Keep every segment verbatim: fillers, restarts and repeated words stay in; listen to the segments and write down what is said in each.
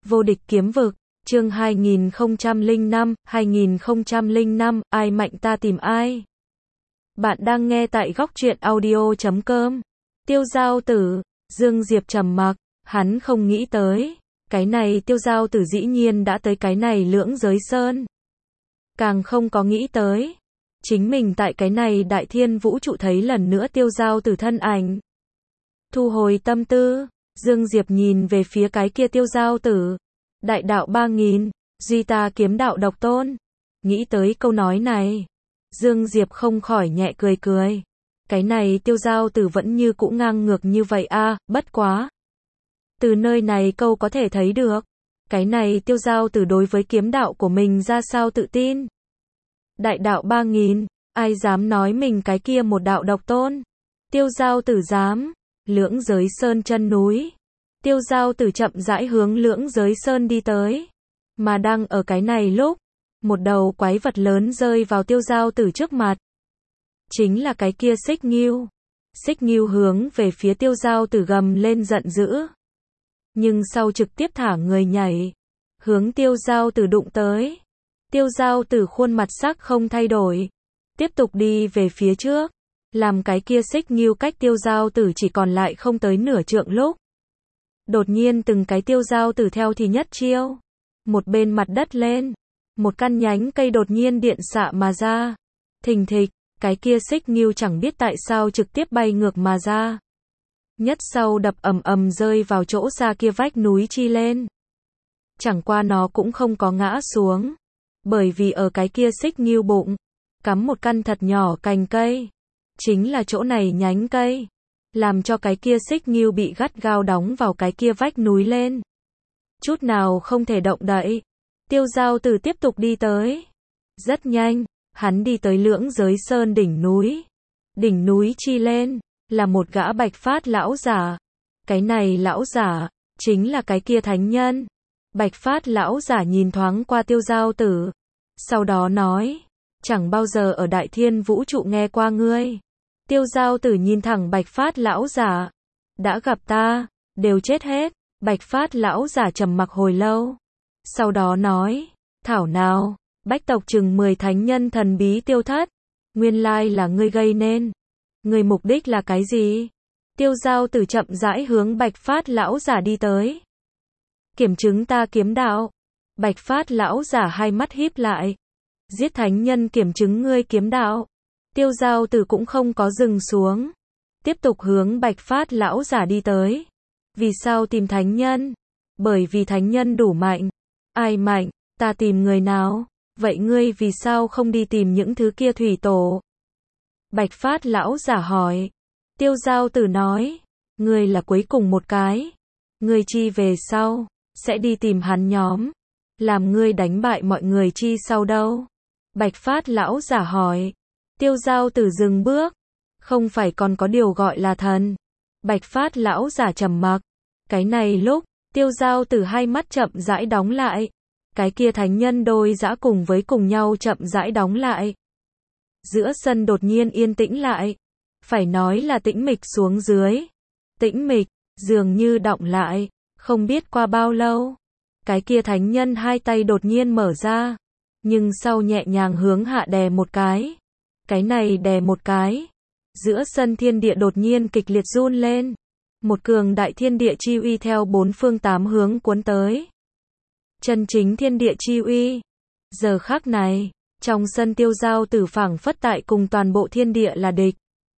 Vô địch kiếm vực, chương hai nghìn không trăm lẻ năm, hai nghìn không trăm lẻ năm, ai mạnh ta tìm ai. Bạn đang nghe tại góc truyện audio chấm com. Tiêu Giao Tử, Dương Diệp trầm mặc, hắn không nghĩ tới. Cái này Tiêu Giao Tử dĩ nhiên đã tới cái này Lưỡng Giới Sơn. Càng không có nghĩ tới. Chính mình tại cái này đại thiên vũ trụ thấy lần nữa Tiêu Giao Tử thân ảnh. Thu hồi tâm tư, Dương Diệp nhìn về phía cái kia Tiêu Giao Tử. Đại đạo ba nghìn, duy ta kiếm đạo độc tôn. Nghĩ tới câu nói này, Dương Diệp không khỏi nhẹ cười cười. Cái này Tiêu Giao Tử vẫn như cũ ngang ngược như vậy a, à, bất quá. Từ nơi này câu có thể thấy được, cái này Tiêu Giao Tử đối với kiếm đạo của mình ra sao tự tin. Đại đạo ba nghìn, ai dám nói mình cái kia một đạo độc tôn. Tiêu Giao Tử dám. Lưỡng Giới Sơn chân núi. Tiêu Giao Tử chậm rãi hướng Lưỡng Giới Sơn đi tới. Mà đang ở cái này lúc, một đầu quái vật lớn rơi vào Tiêu Giao Tử trước mặt. Chính là cái kia Xích Ngưu. Xích Ngưu hướng về phía Tiêu Giao Tử gầm lên giận dữ. Nhưng sau trực tiếp thả người nhảy, hướng Tiêu Giao Tử đụng tới. Tiêu Giao Tử khuôn mặt sắc không thay đổi, tiếp tục đi về phía trước. Làm cái kia Xích Ngưu cách Tiêu Giao Tử chỉ còn lại không tới nửa trượng lúc. Đột nhiên từng cái Tiêu Giao Tử theo thì nhất chiêu. Một bên mặt đất lên, một căn nhánh cây đột nhiên điện xạ mà ra. Thình thịch, cái kia Xích Ngưu chẳng biết tại sao trực tiếp bay ngược mà ra. Nhất sau đập ầm ầm rơi vào chỗ xa kia vách núi chi lên. Chẳng qua nó cũng không có ngã xuống, bởi vì ở cái kia Xích Ngưu bụng cắm một căn thật nhỏ cành cây. Chính là chỗ này nhánh cây, làm cho cái kia Xích Ngưu bị gắt gao đóng vào cái kia vách núi lên. Chút nào không thể động đậy. Tiêu Giao Tử tiếp tục đi tới. Rất nhanh, hắn đi tới Lưỡng Giới Sơn đỉnh núi. Đỉnh núi chi lên, là một gã bạch phát lão giả. Cái này lão giả, chính là cái kia thánh nhân. Bạch phát lão giả nhìn thoáng qua Tiêu Giao Tử. Sau đó nói, chẳng bao giờ ở đại thiên vũ trụ nghe qua ngươi. Tiêu Giao Tử nhìn thẳng bạch phát lão giả. Đã gặp ta, đều chết hết. Bạch phát lão giả trầm mặc hồi lâu. Sau đó nói, thảo nào, bách tộc chừng mười thánh nhân thần bí tiêu thất. Nguyên lai là ngươi gây nên. Ngươi mục đích là cái gì? Tiêu Giao Tử chậm rãi hướng bạch phát lão giả đi tới. Kiểm chứng ta kiếm đạo. Bạch phát lão giả hai mắt híp lại. Giết thánh nhân kiểm chứng ngươi kiếm đạo. Tiêu Giao Tử cũng không có dừng xuống. Tiếp tục hướng bạch phát lão giả đi tới. Vì sao tìm thánh nhân? Bởi vì thánh nhân đủ mạnh. Ai mạnh? Ta tìm người nào? Vậy ngươi vì sao không đi tìm những thứ kia thủy tổ? Bạch phát lão giả hỏi. Tiêu Giao Tử nói. Ngươi là cuối cùng một cái. Ngươi chi về sau, sẽ đi tìm hắn nhóm. Làm ngươi đánh bại mọi người chi sau đâu? Bạch phát lão giả hỏi. Tiêu Giao Tử dừng bước. Không phải còn có điều gọi là thần. Bạch phát lão giả trầm mặc. Cái này lúc, Tiêu Giao Tử hai mắt chậm rãi đóng lại. Cái kia thánh nhân đôi dã cùng với cùng nhau chậm rãi đóng lại. Giữa sân đột nhiên yên tĩnh lại. Phải nói là tĩnh mịch xuống dưới. Tĩnh mịch, dường như đọng lại. Không biết qua bao lâu. Cái kia thánh nhân hai tay đột nhiên mở ra. Nhưng sau nhẹ nhàng hướng hạ đè một cái. Cái này đè một cái. Giữa sân thiên địa đột nhiên kịch liệt run lên. Một cường đại thiên địa chi uy theo bốn phương tám hướng cuốn tới. Chân chính thiên địa chi uy. Giờ khắc này, trong sân Tiêu Giao Tử phảng phất tại cùng toàn bộ thiên địa là địch.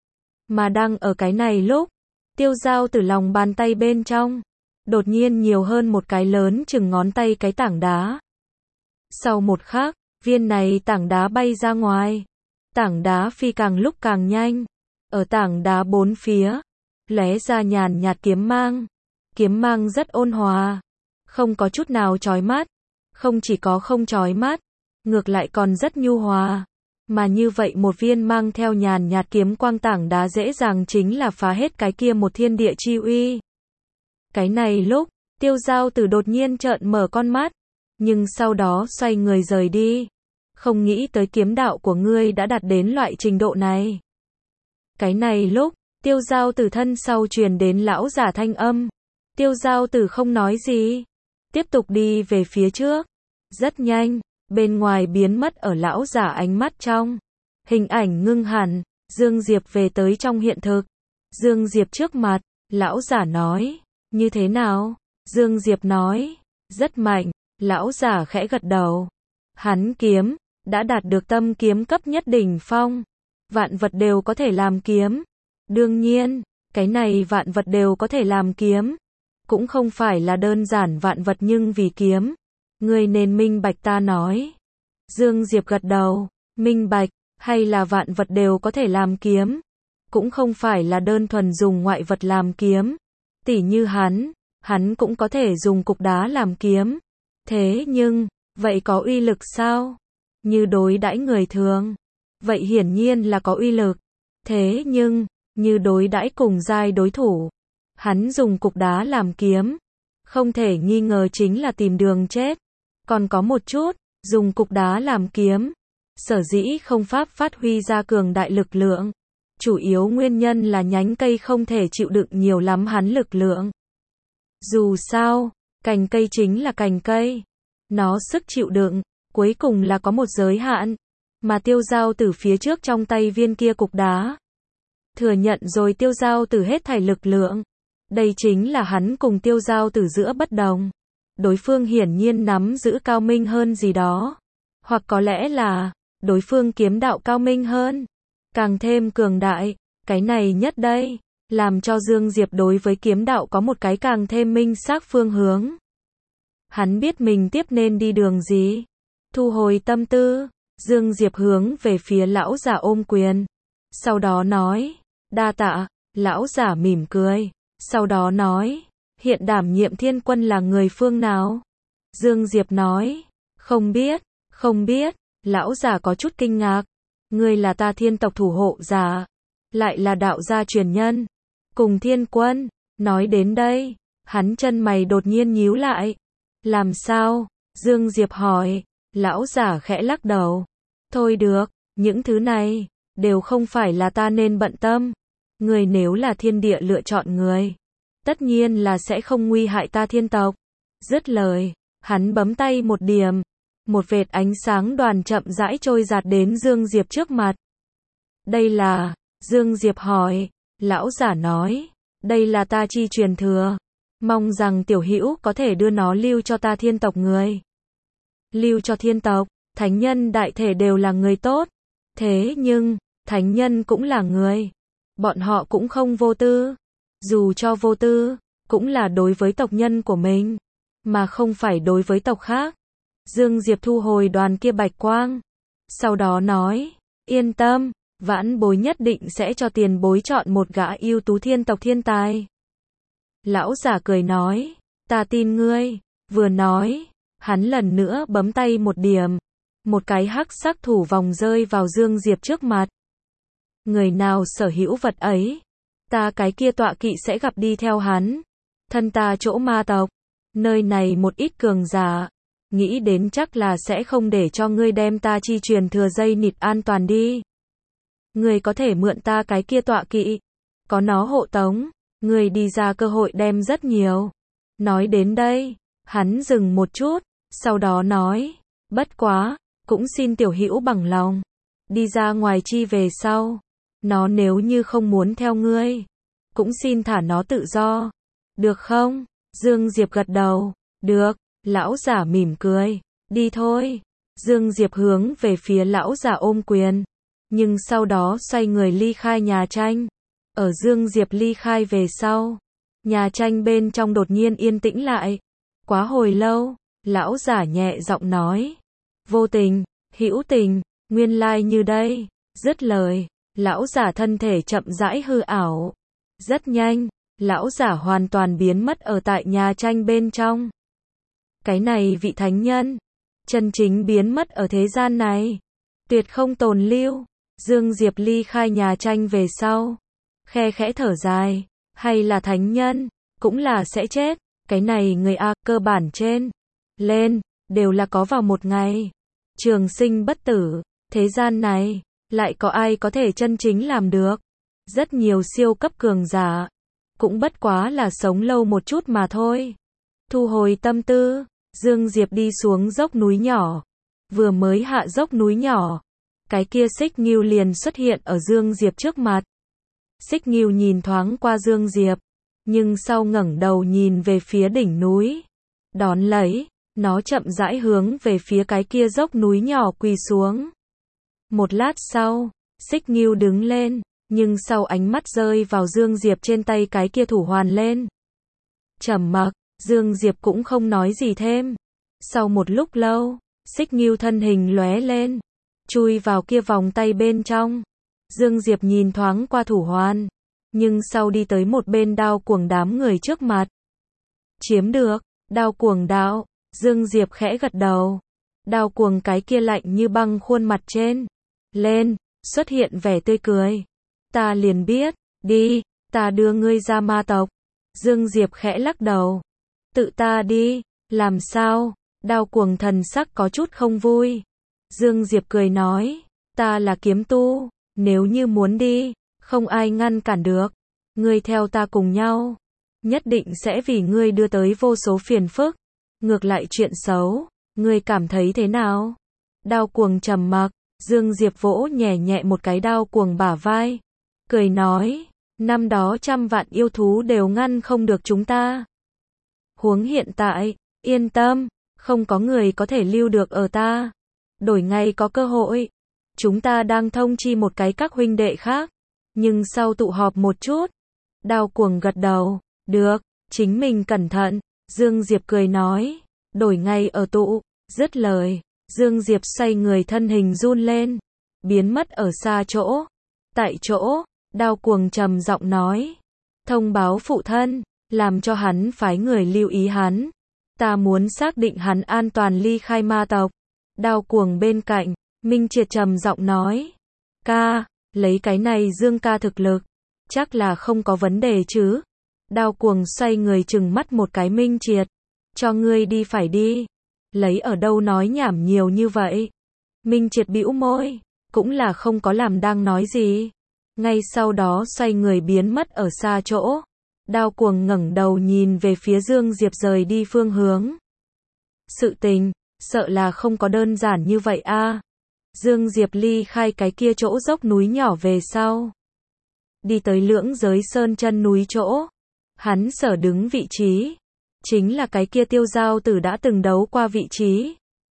Mà đang ở cái này lúc, Tiêu Giao Tử lòng bàn tay bên trong, đột nhiên nhiều hơn một cái lớn chừng ngón tay cái tảng đá. Sau một khắc, viên này tảng đá bay ra ngoài. Tảng đá phi càng lúc càng nhanh. Ở tảng đá bốn phía, lóe ra nhàn nhạt kiếm mang. Kiếm mang rất ôn hòa, không có chút nào chói mắt. Không chỉ có không chói mắt, ngược lại còn rất nhu hòa. Mà như vậy một viên mang theo nhàn nhạt kiếm quang tảng đá dễ dàng chính là phá hết cái kia một thiên địa chi uy. Cái này lúc, Tiêu Giao Tử đột nhiên trợn mở con mắt, nhưng sau đó xoay người rời đi. Không nghĩ tới kiếm đạo của ngươi đã đạt đến loại trình độ này. Cái này lúc, Tiêu Giao Tử thân sau truyền đến lão giả thanh âm. Tiêu Giao Tử không nói gì. tiếp tục đi về phía trước. Rất nhanh, bên ngoài biến mất ở lão giả ánh mắt trong. Hình ảnh ngưng hẳn, Dương Diệp về tới trong hiện thực. Dương Diệp trước mặt, lão giả nói, như thế nào? Dương Diệp nói, rất mạnh, lão giả khẽ gật đầu. Hắn kiếm, đã đạt được tâm kiếm cấp nhất đỉnh phong. Vạn vật đều có thể làm kiếm. Đương nhiên, cái này vạn vật đều có thể làm kiếm. Cũng không phải là đơn giản vạn vật nhưng vì kiếm. Ngươi nên minh bạch ta nói. Dương Diệp gật đầu, minh bạch, hay là vạn vật đều có thể làm kiếm. Cũng không phải là đơn thuần dùng ngoại vật làm kiếm. Tỉ như hắn, hắn cũng có thể dùng cục đá làm kiếm. Thế nhưng, vậy có uy lực sao? Như đối đãi người thường. Vậy hiển nhiên là có uy lực. Thế nhưng, như đối đãi cùng giai đối thủ. Hắn dùng cục đá làm kiếm. Không thể nghi ngờ chính là tìm đường chết. Còn có một chút, dùng cục đá làm kiếm. Sở dĩ không pháp phát huy ra cường đại lực lượng. Chủ yếu nguyên nhân là nhánh cây không thể chịu đựng nhiều lắm hắn lực lượng. Dù sao, cành cây chính là cành cây. Nó sức chịu đựng, cuối cùng là có một giới hạn. Mà Tiêu Giao Tử phía trước trong tay viên kia cục đá. Thừa nhận rồi Tiêu Giao Tử hết thảy lực lượng. Đây chính là hắn cùng Tiêu Giao Tử giữa bất đồng. Đối phương hiển nhiên nắm giữ cao minh hơn gì đó. Hoặc có lẽ là, đối phương kiếm đạo cao minh hơn. Càng thêm cường đại, cái này nhất đây, làm cho Dương Diệp đối với kiếm đạo có một cái càng thêm minh xác phương hướng. Hắn biết mình tiếp nên đi đường gì. Thu hồi tâm tư, Dương Diệp hướng về phía lão giả ôm quyền. Sau đó nói, đa tạ, lão giả mỉm cười. Sau đó nói, hiện đảm nhiệm thiên quân là người phương nào? Dương Diệp nói, không biết, không biết, lão giả có chút kinh ngạc. Ngươi là ta thiên tộc thủ hộ giả, lại là đạo gia truyền nhân, cùng thiên quân. Nói đến đây, hắn chân mày đột nhiên nhíu lại. Làm sao? Dương Diệp hỏi. Lão giả khẽ lắc đầu. Thôi được, những thứ này, đều không phải là ta nên bận tâm. Người nếu là thiên địa lựa chọn người, tất nhiên là sẽ không nguy hại ta thiên tộc. Dứt lời, hắn bấm tay một điểm. Một vệt ánh sáng đoàn chậm rãi trôi giạt đến Dương Diệp trước mặt. Đây là, Dương Diệp hỏi. Lão giả nói, đây là ta chi truyền thừa. Mong rằng tiểu hữu có thể đưa nó lưu cho ta thiên tộc người. Lưu cho thiên tộc, thánh nhân đại thể đều là người tốt. Thế nhưng, thánh nhân cũng là người. Bọn họ cũng không vô tư. Dù cho vô tư, cũng là đối với tộc nhân của mình, mà không phải đối với tộc khác. Dương Diệp thu hồi đoàn kia bạch quang. Sau đó nói, yên tâm, vãn bối nhất định sẽ cho tiền bối chọn một gã ưu tú thiên tộc thiên tài. Lão giả cười nói, ta tin ngươi. Vừa nói, hắn lần nữa bấm tay một điểm. Một cái hắc sắc thủ vòng rơi vào Dương Diệp trước mặt. Người nào sở hữu vật ấy, ta cái kia tọa kỵ sẽ gặp đi theo hắn. Thân ta chỗ ma tộc, nơi này một ít cường giả, nghĩ đến chắc là sẽ không để cho ngươi đem ta chi truyền thừa dây nịt an toàn đi. Ngươi có thể mượn ta cái kia tọa kỵ, có nó hộ tống, ngươi đi ra cơ hội đem rất nhiều. Nói đến đây, hắn dừng một chút, sau đó nói, bất quá, cũng xin tiểu hữu bằng lòng, đi ra ngoài chi về sau, nó nếu như không muốn theo ngươi, cũng xin thả nó tự do, được không? Dương Diệp gật đầu, được. Lão giả mỉm cười, đi thôi. Dương Diệp hướng về phía lão giả ôm quyền, nhưng sau đó xoay người ly khai nhà tranh. Ở Dương Diệp ly khai về sau, nhà tranh bên trong đột nhiên yên tĩnh lại. Quá hồi lâu, lão giả nhẹ giọng nói, vô tình, hữu tình, nguyên lai như đây. Dứt lời, lão giả thân thể chậm rãi hư ảo. Rất nhanh, lão giả hoàn toàn biến mất ở tại nhà tranh bên trong. Cái này vị thánh nhân, chân chính biến mất ở thế gian này, tuyệt không tồn lưu. Dương Diệp ly khai nhà tranh về sau, khe khẽ thở dài, hay là thánh nhân, cũng là sẽ chết. Cái này người A, cơ bản trên, lên, đều là có vào một ngày. Trường sinh bất tử, thế gian này, lại có ai có thể chân chính làm được. Rất nhiều siêu cấp cường giả, cũng bất quá là sống lâu một chút mà thôi. Thu hồi tâm tư, Dương Diệp đi xuống dốc núi nhỏ. Vừa mới hạ dốc núi nhỏ, cái kia Xích Ngưu liền xuất hiện ở Dương Diệp trước mặt. Xích Ngưu nhìn thoáng qua Dương Diệp, nhưng sau ngẩng đầu nhìn về phía đỉnh núi. Đón lấy, nó chậm rãi hướng về phía cái kia dốc núi nhỏ quỳ xuống. Một lát sau, Xích Ngưu đứng lên, nhưng sau ánh mắt rơi vào Dương Diệp trên tay cái kia thủ hoàn lên. Trầm mặc, Dương Diệp cũng không nói gì thêm. Sau một lúc lâu, Xích Ngưu thân hình lóe lên, chui vào kia vòng tay bên trong. Dương Diệp nhìn thoáng qua thủ hoàn, nhưng sau đi tới một bên Đao Cuồng đám người trước mặt. Chiếm được, Đao Cuồng đạo, Dương Diệp khẽ gật đầu. Đao Cuồng cái kia lạnh như băng khuôn mặt trên lên, xuất hiện vẻ tươi cười. Ta liền biết, đi, ta đưa ngươi ra ma tộc. Dương Diệp khẽ lắc đầu. Tự ta đi, làm sao? Đao Cuồng thần sắc có chút không vui. Dương Diệp cười nói, ta là kiếm tu, nếu như muốn đi, không ai ngăn cản được. Ngươi theo ta cùng nhau, nhất định sẽ vì ngươi đưa tới vô số phiền phức. Ngược lại chuyện xấu, ngươi cảm thấy thế nào? Đao Cuồng trầm mặc, Dương Diệp vỗ nhẹ nhẹ một cái Đao Cuồng bả vai, cười nói, năm đó trăm vạn yêu thú đều ngăn không được chúng ta. Huống hiện tại, yên tâm, không có người có thể lưu được ở ta. Đổi ngày có cơ hội, chúng ta đang thông chi một cái các huynh đệ khác, nhưng sau tụ họp một chút. Đao Cuồng gật đầu, được, chính mình cẩn thận. Dương Diệp cười nói, đổi ngày ở tụ. Dứt lời, Dương Diệp xoay người thân hình run lên, biến mất ở xa chỗ. Tại chỗ, Đao Cuồng trầm giọng nói, thông báo phụ thân, làm cho hắn phái người lưu ý hắn. Ta muốn xác định hắn an toàn ly khai ma tộc. Đao Cuồng bên cạnh, Minh Triệt trầm giọng nói, ca, lấy cái này Dương ca thực lực, chắc là không có vấn đề chứ. Đao Cuồng xoay người trừng mắt một cái Minh Triệt, cho ngươi đi phải đi, lấy ở đâu nói nhảm nhiều như vậy. Minh Triệt bĩu môi, cũng là không có làm đang nói gì. Ngay sau đó xoay người biến mất ở xa chỗ. Đao Cuồng ngẩng đầu nhìn về phía Dương Diệp rời đi phương hướng. Sự tình, sợ là không có đơn giản như vậy a. Dương Diệp ly khai cái kia chỗ dốc núi nhỏ về sau, đi tới Lưỡng Giới Sơn chân núi chỗ. Hắn sở đứng vị trí, chính là cái kia Tiêu Giao Tử đã từng đấu qua vị trí.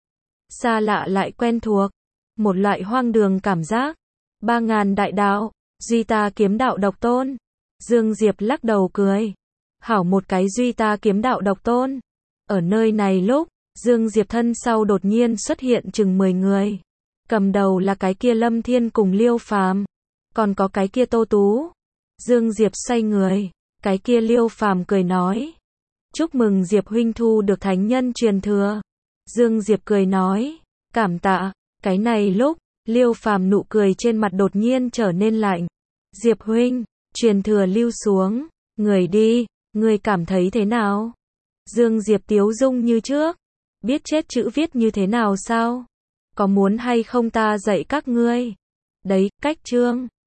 Xa lạ lại quen thuộc, một loại hoang đường cảm giác. Ba ngàn đại đạo, duy ta kiếm đạo độc tôn. Dương Diệp lắc đầu cười. Hảo một cái duy ta kiếm đạo độc tôn. Ở nơi này lúc, Dương Diệp thân sau đột nhiên xuất hiện chừng mười người. Cầm đầu là cái kia Lâm Thiên cùng Liêu Phàm, còn có cái kia Tô Tú. Dương Diệp xoay người, cái kia Liêu Phàm cười nói, chúc mừng Diệp huynh thu được thánh nhân truyền thừa. Dương Diệp cười nói, cảm tạ. Cái này lúc, Liêu Phàm nụ cười trên mặt đột nhiên trở nên lạnh. Diệp huynh, truyền thừa lưu xuống, người đi, người cảm thấy thế nào? Dương Diệp tiếu dung như trước, biết chết chữ viết như thế nào sao? Có muốn hay không ta dạy các ngươi? Đấy, cách chương.